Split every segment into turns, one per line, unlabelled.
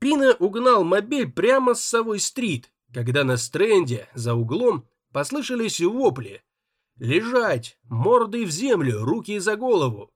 Пина угнал мобиль прямо с Совой-стрит, когда на стренде за углом послышались вопли: «Лежать! Мордой в землю, руки за голову!»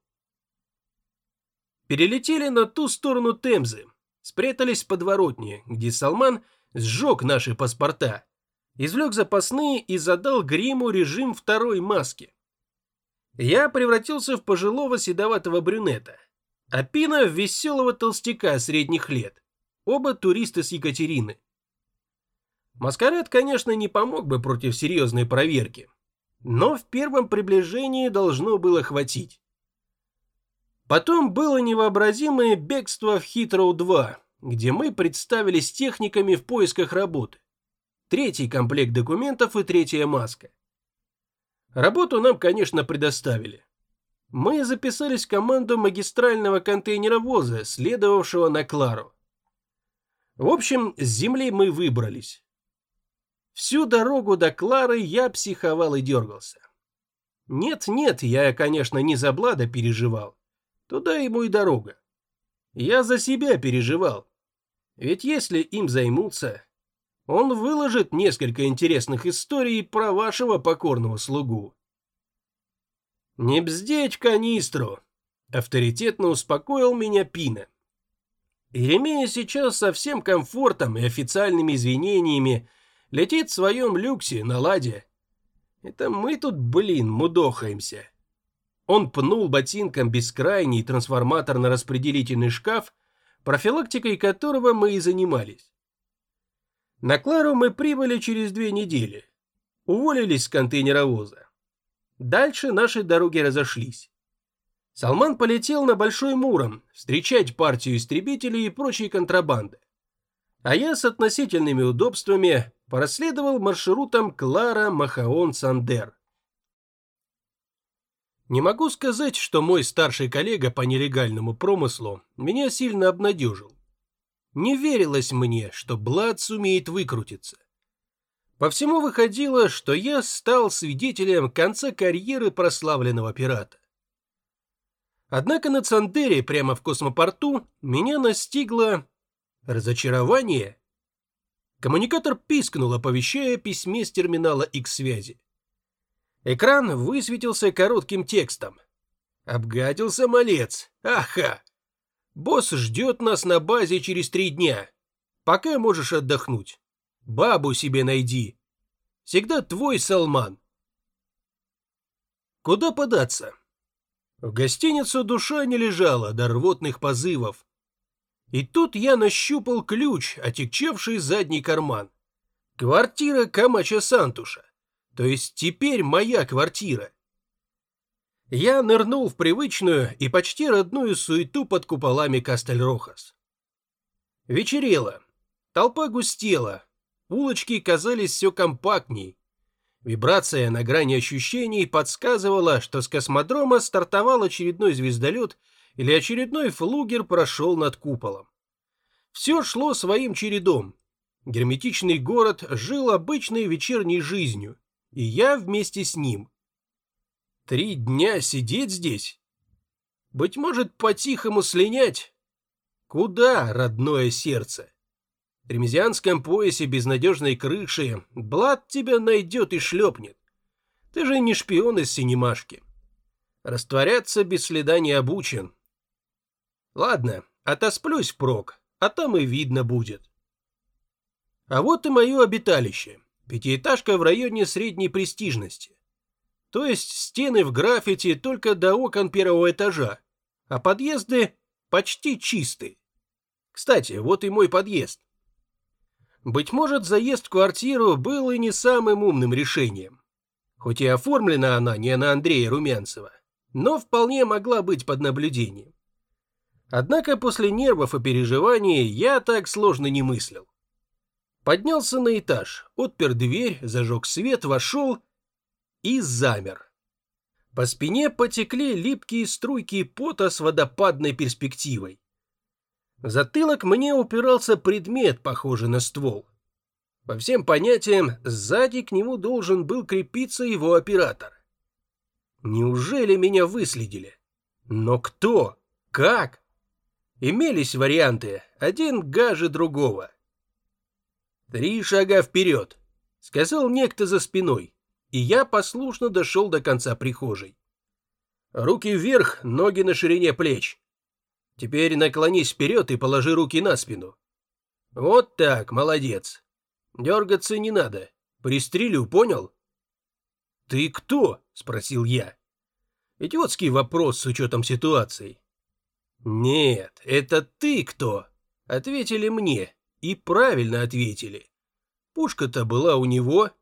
Перелетели на ту сторону Темзы, спрятались в подворотне, где Салман сжег наши паспорта, извлек запасные и задал гриму режим второй маски. Я превратился в пожилого седоватого брюнета, а Пина в веселого толстяка средних лет, оба туристы с Екатерины. Маскарад, конечно, не помог бы против серьезной проверки, но в первом приближении должно было хватить. Потом было невообразимое бегство в Хитроу-2, где мы представились техниками в поисках работы. Третий комплект документов и третья маска. Работу нам, конечно, предоставили. Мы записались в команду магистрального контейнеровоза, следовавшего на Клару. В общем, с земли мы выбрались. Всю дорогу до Клары я психовал и дергался. Нет, я, конечно, не за Блада переживал. Туда ему и дорога. Я за себя переживал. Ведь если им займутся, он выложит несколько интересных историй про вашего покорного слугу. «Не бздеть в канистру!» — авторитетно успокоил меня Пина. Еремея сейчас со всем комфортом и официальными извинениями летит в своем люксе на ладе. Это мы тут, мудохаемся. Он пнул ботинком бескрайний трансформаторно-распределительный шкаф, профилактикой которого мы и занимались. На Клару мы прибыли через 2 недели. Уволились с контейнеровоза. Дальше наши дороги разошлись. Салман полетел на Большой Муром встречать партию истребителей и прочей контрабанды. А я с относительными удобствами проследовал маршрутом Клара-Махаон-Сандер. Не могу сказать, что мой старший коллега по нелегальному промыслу меня сильно обнадежил. Не верилось мне, что Блад сумеет выкрутиться. По всему выходило, что я стал свидетелем конца карьеры прославленного пирата. Однако на Сандере, прямо в космопорту, меня настигло разочарование. Коммуникатор пискнул, оповещая о письме с терминала X-связи. Экран высветился коротким текстом. «Обгадился малец! Аха! Босс ждет нас на базе через 3 дня. Пока можешь отдохнуть. Бабу себе найди. Всегда твой, Салман». Куда податься? В гостиницу душа не лежала до рвотных позывов. И тут я нащупал ключ, отягчевший задний карман. Квартира Камача Сантуша. То есть теперь моя квартира. Я нырнул в привычную и почти родную суету под куполами Кастель-Рохас. Вечерело. Толпа густела. Улочки казались все компактней. Вибрация на грани ощущений подсказывала, что с космодрома стартовал очередной звездолет или очередной флугер прошел над куполом. Все шло своим чередом. Герметичный город жил обычной вечерней жизнью, и я вместе с ним. 3 дня сидеть здесь? Быть может, по-тихому слинять? Куда, родное сердце? В ремезианском поясе безнадежной крыши Блад тебя найдет и шлепнет. Ты же не шпион из синемашки. Растворяться без следа не обучен. Ладно, отосплюсь впрок, а там и видно будет. А вот и мое обиталище. 5-этажка в районе средней престижности. То есть стены в граффити только до окон 1-го этажа, а подъезды почти чисты. Кстати, вот и мой подъезд. Быть может, заезд в квартиру был и не самым умным решением. Хоть и оформлена она не на Андрея Румянцева, но вполне могла быть под наблюдением. Однако после нервов и переживаний я так сложно не мыслил. Поднялся на этаж, отпер дверь, зажег свет, вошел и замер. По спине потекли липкие струйки пота с водопадной перспективой. В затылок мне упирался предмет, похожий на ствол. По всем понятиям, сзади к нему должен был крепиться его оператор. Неужели меня выследили? Но кто? Как? Имелись варианты, один гаже другого. 3 шага вперед, сказал некто за спиной, и я послушно дошел до конца прихожей. Руки вверх, ноги на ширине плеч. Теперь наклонись вперед и положи руки на спину. Вот так, молодец. Дергаться не надо. Пристрелю, понял? Ты кто? Спросил я. Идиотский вопрос с учетом ситуации. Нет, это ты кто? Ответили мне. И правильно ответили. Пушка-то была у него.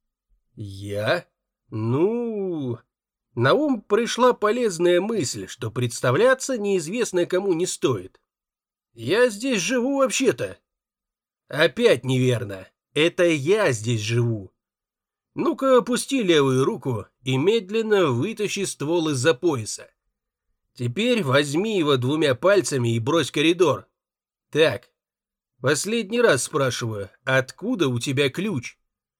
Я? Ну... На ум пришла полезная мысль, что представляться неизвестно кому не стоит. Я здесь живу вообще-то. Опять неверно. Это я здесь живу. Ну-ка, опусти левую руку и медленно вытащи ствол из-за пояса. Теперь возьми его 2 пальцами и брось в коридор. Так, последний раз спрашиваю, откуда у тебя ключ?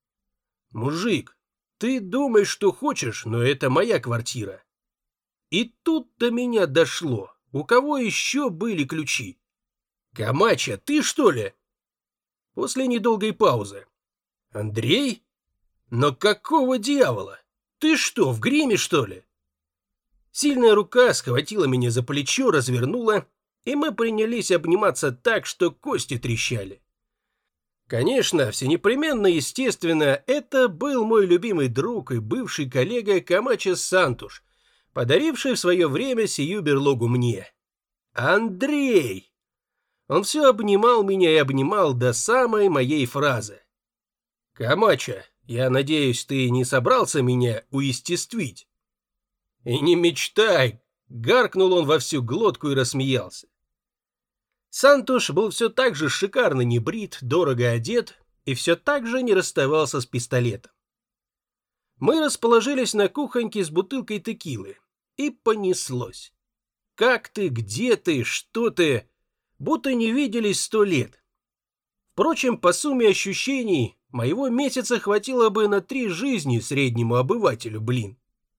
Мужик, ты думаешь, что хочешь, но это моя квартира. И тут до меня дошло, у кого еще были ключи. Камача, ты что ли? После недолгой паузы. Андрей? Но какого дьявола? Ты что, в гриме, что ли? Сильная рука схватила меня за плечо, развернула, и мы принялись обниматься так, что кости трещали. Конечно, всенепременно, естественно, это был мой любимый друг и бывший коллега Камача Сантуш, подаривший в свое время сию берлогу мне. Андрей! Он все обнимал меня и обнимал до самой моей фразы. Камача, я надеюсь, ты не собрался меня уестествить? И не мечтай, гаркнул он во всю глотку и рассмеялся. Сантуш был все так же шикарно небрит, дорого одет и все так же не расставался с пистолетом. Мы расположились на кухоньке с бутылкой текилы, и понеслось. Как ты, где ты, что ты, будто не виделись 100 лет. Впрочем, по сумме ощущений, моего месяца хватило бы на 3 жизни среднему обывателю, блин.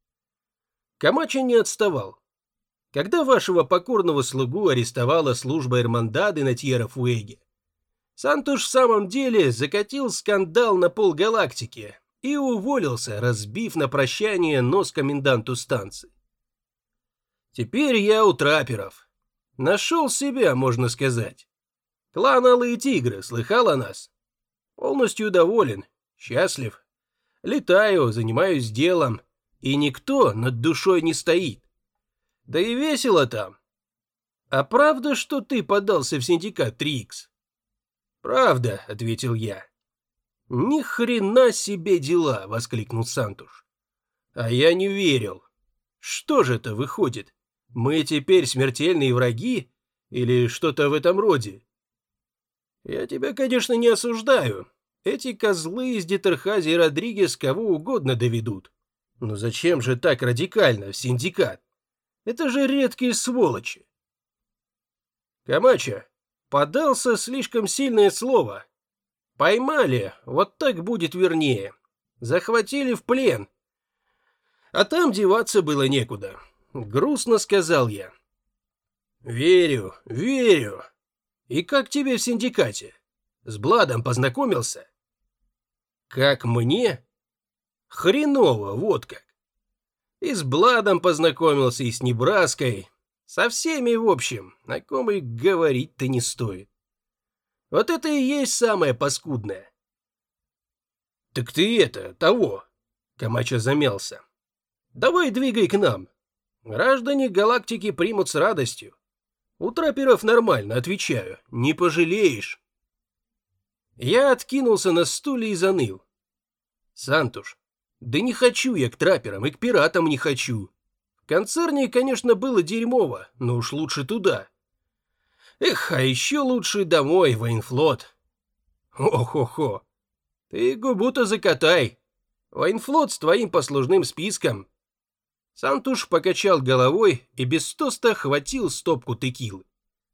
Камача не отставал. Когда вашего покорного слугу арестовала служба Эрмандады на Тьерра-Фуэге, Сантуш в самом деле закатил скандал на полгалактики и уволился, разбив на прощание нос коменданту станции. Теперь я у трапперов. Нашел себя, можно сказать. Клан Алые Тигры, слыхал о нас? Полностью доволен, счастлив. Летаю, занимаюсь делом, и никто над душой не стоит. Да и весело там. А правда, что ты подался в синдикат 3Х? Правда, ответил я. Ни хрена себе дела, воскликнул Сантуш. А я не верил. Что же это выходит? Мы теперь смертельные враги или что-то в этом роде? Я тебя, конечно, не осуждаю. Эти козлы из Дитерхази и Родригес кого угодно доведут. Но зачем же так радикально в синдикат? Это же редкие сволочи. Камача, подался слишком сильное слово. Поймали, вот так будет вернее. Захватили в плен. А там деваться было некуда. Грустно сказал я. Верю, верю. И как тебе в синдикате? С Бладом познакомился? Как мне? Хреново, вот как. И с Бладом познакомился, и с Небраской. Со всеми, в общем, о ком и говорить-то не стоит. Вот это и есть самое паскудное. Так ты это, того. Камача замялся. Давай двигай к нам. Граждане галактики примут с радостью. У трапперов нормально, отвечаю, не пожалеешь. Я откинулся на стуле и заныл. Сантуш, да не хочу я к трапперам и к пиратам не хочу. В концерне, конечно, было дерьмово, но уж лучше туда. Эх, а еще лучше домой, в Военфлот. Хо-хо-хо. Ты губу-то закатай. Военфлот с твоим послужным списком. Сантуш покачал головой и без тоста хватил стопку текилы.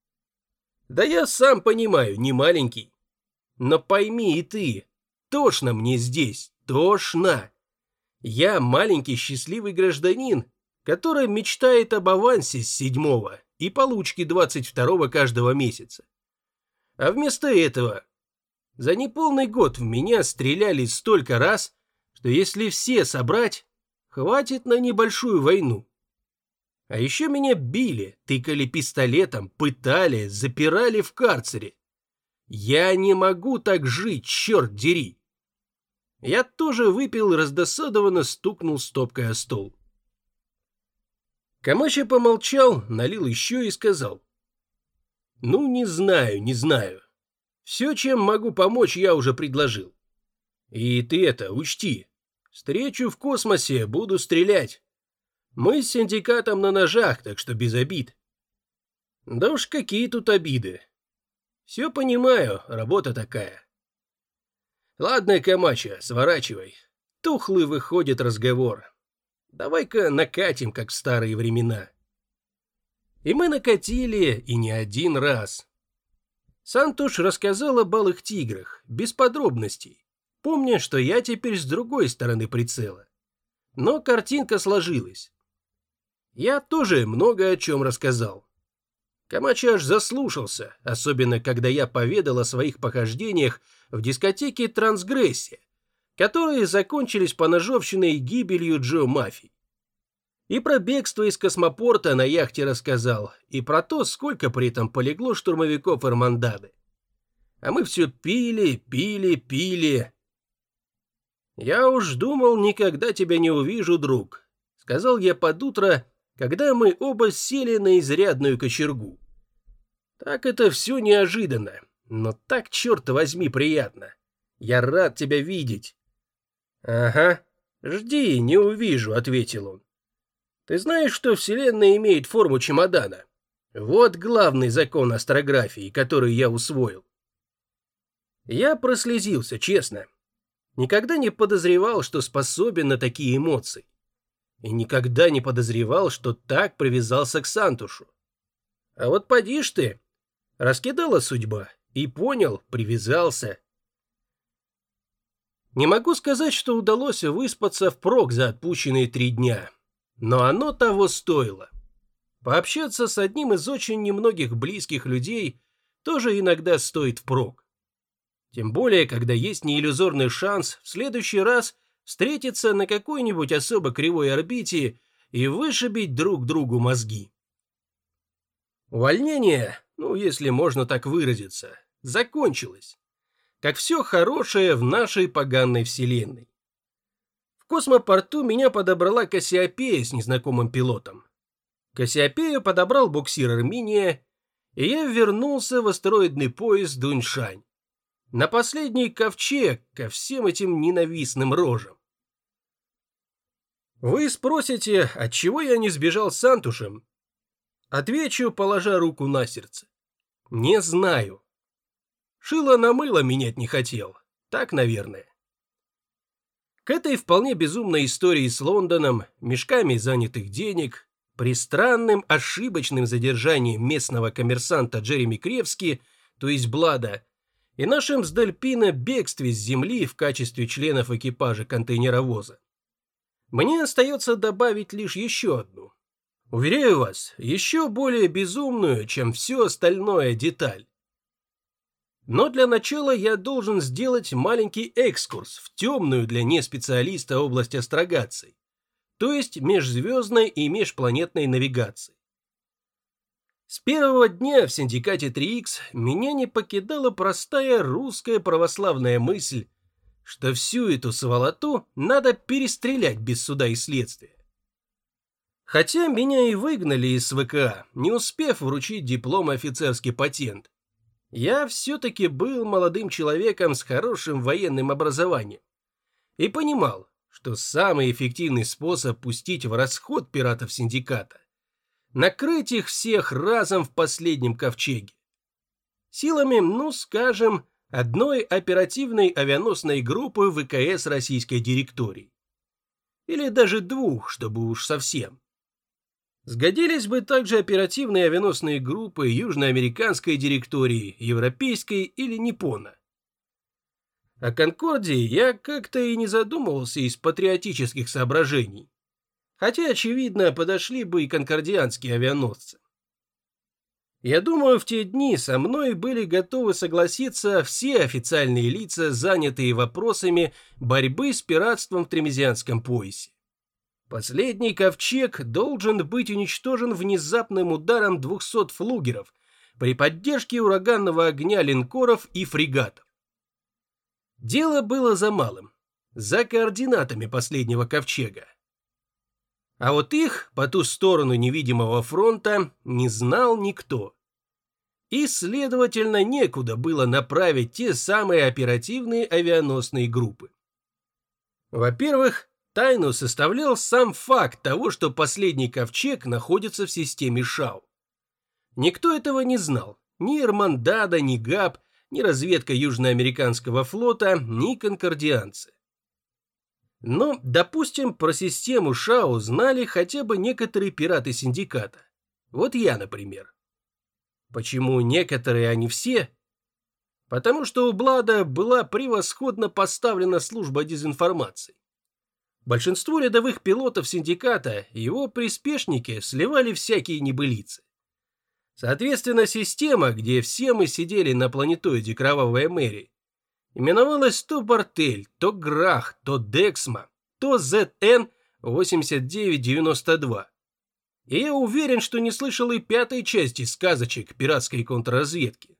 Да я сам понимаю, не маленький. Но пойми и ты, тошно мне здесь, тошно. Я маленький счастливый гражданин, который мечтает об авансе с 7-го и получки 22-го каждого месяца. А вместо этого за неполный год в меня стреляли столько раз, что если все собрать, хватит на небольшую войну. А еще меня били, тыкали пистолетом, пытали, запирали в карцере. Я не могу так жить, черт дери. Я тоже выпил и раздосадованно стукнул стопкой о стол. Камача помолчал, налил еще и сказал: «Ну, не знаю. Все, чем могу помочь, я уже предложил. И ты это учти. Встречу в космосе, буду стрелять. Мы с синдикатом на ножах, так что без обид». «Да уж какие тут обиды. Все понимаю, работа такая». «Ладно, Камача, сворачивай. Тухлый выходит разговор. Давай-ка накатим, как в старые времена». И мы накатили, и не один раз. Сантуш рассказал о балых тиграх, без подробностей, помня, что я теперь с другой стороны прицела. Но картинка сложилась. Я тоже много о чем рассказал. Камача аж заслушался, особенно когда я поведал о своих похождениях в дискотеке «Трансгрессия», которые закончились поножовщиной и гибелью Джо Маффи. И про бегство из космопорта на яхте рассказал, и про то, сколько при этом полегло штурмовиков Эрмандады. А мы все пили. «Я уж думал, никогда тебя не увижу, друг», — сказал я под утро, когда мы оба сели на изрядную кочергу. «Так это все неожиданно, но так, черт возьми, приятно. Я рад тебя видеть». «Ага, жди, не увижу», — ответил он. «Ты знаешь, что Вселенная имеет форму чемодана? Вот главный закон астрографии, который я усвоил». Я прослезился, честно. Никогда не подозревал, что способен на такие эмоции. И никогда не подозревал, что так привязался к Сантушу. А вот поди ж ты, раскидала судьба, и понял, привязался. Не могу сказать, что удалось выспаться впрок за отпущенные 3 дня. Но оно того стоило. Пообщаться с одним из очень немногих близких людей тоже иногда стоит впрок. Тем более, когда есть неиллюзорный шанс в следующий раз встретиться на какой-нибудь особо кривой орбите и вышибить друг другу мозги. Увольнение, ну, если можно так выразиться, закончилось. Как все хорошее в нашей поганой вселенной. В космопорту меня подобрала Кассиопея с незнакомым пилотом. Кассиопею подобрал буксир Арминия, и я вернулся в астероидный пояс Дуньшань. На последний ковчег ко всем этим ненавистным рожам. Вы спросите, отчего я не сбежал с Сантушем? Отвечу, положа руку на сердце. Не знаю. Шило на мыло менять не хотел. Так, наверное. К этой вполне безумной истории с Лондоном, мешками занятых денег, при странным ошибочным задержанием местного коммерсанта Джереми Кревски, то есть Блада, и нашим с Дельпино бегстве с земли в качестве членов экипажа контейнеровоза, мне остается добавить лишь еще одну. Уверяю вас, еще более безумную, чем все остальное деталь. Но для начала я должен сделать маленький экскурс в темную для неспециалиста область астрогации, то есть межзвездной и межпланетной навигации. С первого дня в синдикате 3Х меня не покидала простая русская православная мысль, что всю эту сволоту надо перестрелять без суда и следствия. Хотя меня и выгнали из ВК, не успев вручить диплом офицерский патент, я все-таки был молодым человеком с хорошим военным образованием и понимал, что самый эффективный способ пустить в расход пиратов синдиката – накрыть их всех разом в последнем ковчеге. Силами, ну скажем, одной оперативной авианосной группы ВКС российской директории. Или даже 2, чтобы уж совсем. Сгодились бы также оперативные авианосные группы южноамериканской директории, европейской или Ниппона. О Конкордии я как-то и не задумывался из патриотических соображений, хотя, очевидно, подошли бы и конкордианские авианосцы. Я думаю, в те дни со мной были готовы согласиться все официальные лица, занятые вопросами борьбы с пиратством в Тремезианском поясе. Последний ковчег должен быть уничтожен внезапным ударом 200 флугеров при поддержке ураганного огня линкоров и фрегатов. Дело было за малым, за координатами последнего ковчега. А вот их, по ту сторону невидимого фронта, не знал никто. И, следовательно, некуда было направить те самые оперативные авианосные группы. Во-первых, тайну составлял сам факт того, что последний ковчег находится в системе ШАУ. Никто этого не знал, ни Эрмандадо, ни ГАП, ни разведка Южноамериканского флота, ни конкордианцы. Но, допустим, про систему ШАУ знали хотя бы некоторые пираты синдиката. Вот я, например. Почему некоторые, а не все? Потому что у Блада была превосходно поставлена служба дезинформации. Большинство рядовых пилотов синдиката и его приспешники сливали всякие небылицы. Соответственно, система, где все мы сидели на планетоиде Кровавая Мэри, именовалась то Бартель, то Грах, то Дексма, то ZN-8992. И я уверен, что не слышал и пятой части сказочек пиратской контрразведки.